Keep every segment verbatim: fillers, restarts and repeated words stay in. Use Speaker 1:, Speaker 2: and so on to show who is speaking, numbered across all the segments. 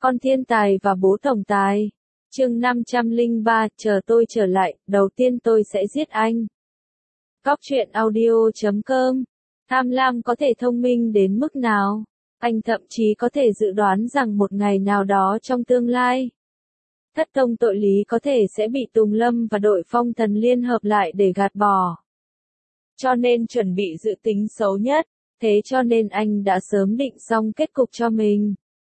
Speaker 1: Con thiên tài và bố tổng tài. Chương năm trăm lẻ ba, chờ tôi trở lại, đầu tiên tôi sẽ giết anh. Góc truyện audio chấm com. Tham lam có thể thông minh đến mức nào? Anh thậm chí có thể dự đoán rằng một ngày nào đó trong tương lai, thất tông tội lý có thể sẽ bị Tùng Lâm và đội phong thần liên hợp lại để gạt bỏ. Cho nên chuẩn bị dự tính xấu nhất, thế cho nên anh đã sớm định xong kết cục cho mình.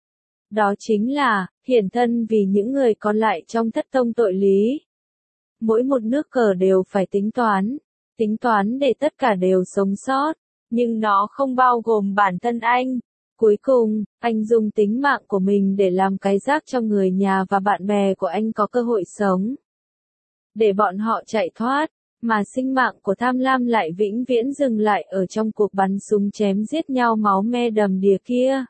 Speaker 1: Đó chính là, hiển thân vì những người còn lại trong thất tông tội lý. Mỗi một nước cờ đều phải tính toán, tính toán để tất cả đều sống sót, nhưng nó không bao gồm bản thân anh. Cuối cùng, anh dùng tính mạng của mình để làm cái rác cho người nhà và bạn bè của anh có cơ hội sống. Để bọn họ chạy thoát, mà sinh mạng của tham lam lại vĩnh viễn dừng lại ở trong cuộc bắn súng chém giết nhau máu me đầm đìa kia.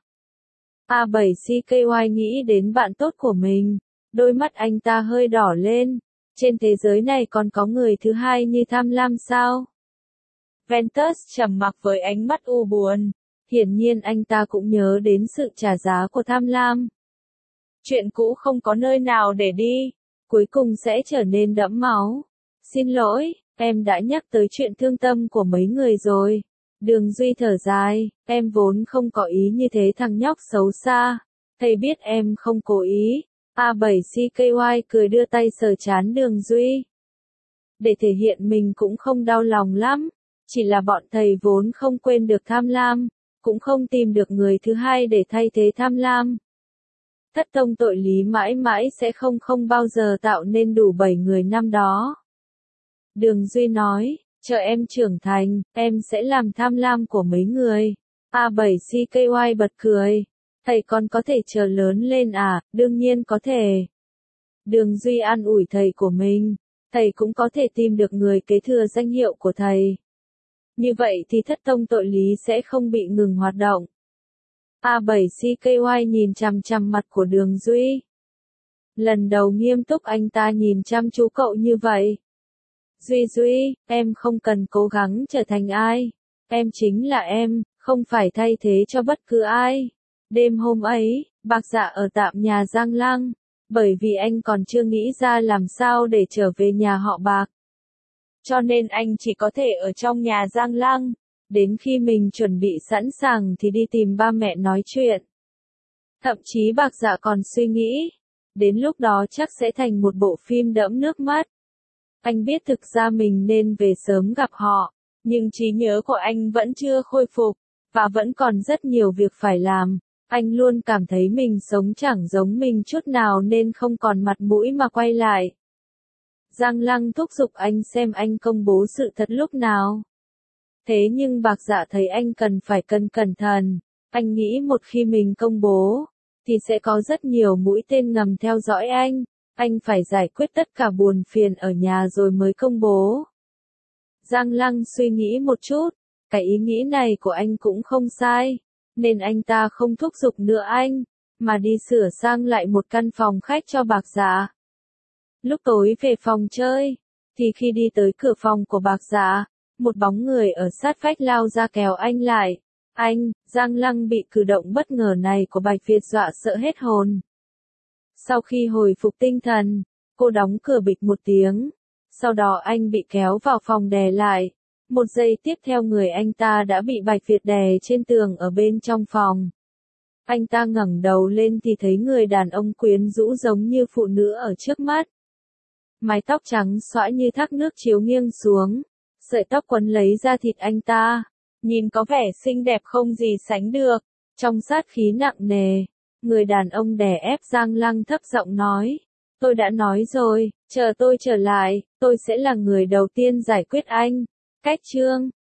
Speaker 1: A bảy C K Y nghĩ đến bạn tốt của mình, đôi mắt anh ta hơi đỏ lên. Trên thế giới này còn có người thứ hai như tham lam sao? Ventus trầm mặc với ánh mắt u buồn. Hiển nhiên anh ta cũng nhớ đến sự trả giá của tham lam. Chuyện cũ không có nơi nào để đi, cuối cùng sẽ trở nên đẫm máu. Xin lỗi, em đã nhắc tới chuyện thương tâm của mấy người rồi. Đường Duy thở dài, em vốn không có ý như thế thằng nhóc xấu xa. Thầy biết em không cố ý. A bảy C K Y cười đưa tay sờ trán Đường Duy. Để thể hiện mình cũng không đau lòng lắm. Chỉ là bọn thầy vốn không quên được tham lam, cũng không tìm được người thứ hai để thay thế tham lam. Thất tông tội lý mãi mãi sẽ không không bao giờ tạo nên đủ bảy người năm đó. Đường Duy nói, chờ em trưởng thành, em sẽ làm tham lam của mấy người. A bảy C K Y bật cười. Thầy còn có thể chờ lớn lên à? Đương nhiên có thể. Đường Duy an ủi thầy của mình. Thầy cũng có thể tìm được người kế thừa danh hiệu của thầy. Như vậy thì thất tông tội lý sẽ không bị ngừng hoạt động. A bảy C K Y nhìn chằm chằm mặt của Đường Duy. Lần đầu nghiêm túc anh ta nhìn chăm chú cậu như vậy. Duy Duy, em không cần cố gắng trở thành ai. Em chính là em, không phải thay thế cho bất cứ ai. Đêm hôm ấy, Bạc Dạ ở tạm nhà Giang Lăng, bởi vì anh còn chưa nghĩ ra làm sao để trở về nhà họ Bạc. Cho nên anh chỉ có thể ở trong nhà Giang Lăng, đến khi mình chuẩn bị sẵn sàng thì đi tìm ba mẹ nói chuyện. Thậm chí Bạc Dạ còn suy nghĩ, đến lúc đó chắc sẽ thành một bộ phim đẫm nước mắt. Anh biết thực ra mình nên về sớm gặp họ, nhưng trí nhớ của anh vẫn chưa khôi phục, và vẫn còn rất nhiều việc phải làm. Anh luôn cảm thấy mình sống chẳng giống mình chút nào nên không còn mặt mũi mà quay lại. Giang Lăng thúc giục anh xem anh công bố sự thật lúc nào. Thế nhưng Bạc Dạ thấy anh cần phải cẩn cẩn thận. Anh nghĩ một khi mình công bố, thì sẽ có rất nhiều mũi tên ngầm theo dõi anh. Anh phải giải quyết tất cả buồn phiền ở nhà rồi mới công bố. Giang Lăng suy nghĩ một chút, cái ý nghĩ này của anh cũng không sai, nên anh ta không thúc giục nữa anh, mà đi sửa sang lại một căn phòng khách cho Bạc Dạ. Lúc tối về phòng chơi, thì khi đi tới cửa phòng của Bạc Dạ, một bóng người ở sát vách lao ra kéo anh lại. Anh, Giang Lăng bị cử động bất ngờ này của Bạch Việt dọa sợ hết hồn. Sau khi hồi phục tinh thần, cô đóng cửa bịch một tiếng. Sau đó anh bị kéo vào phòng đè lại. Một giây tiếp theo người anh ta đã bị Bạch Việt đè trên tường ở bên trong phòng. Anh ta ngẩng đầu lên thì thấy người đàn ông quyến rũ giống như phụ nữ ở trước mắt. Mái tóc trắng xõa như thác nước chiếu nghiêng xuống, sợi tóc quấn lấy da thịt anh ta, nhìn có vẻ xinh đẹp không gì sánh được. Trong sát khí nặng nề, người đàn ông đè ép Giang Lăng thấp giọng nói, tôi đã nói rồi, chờ tôi trở lại, tôi sẽ là người đầu tiên giải quyết anh. Cách chương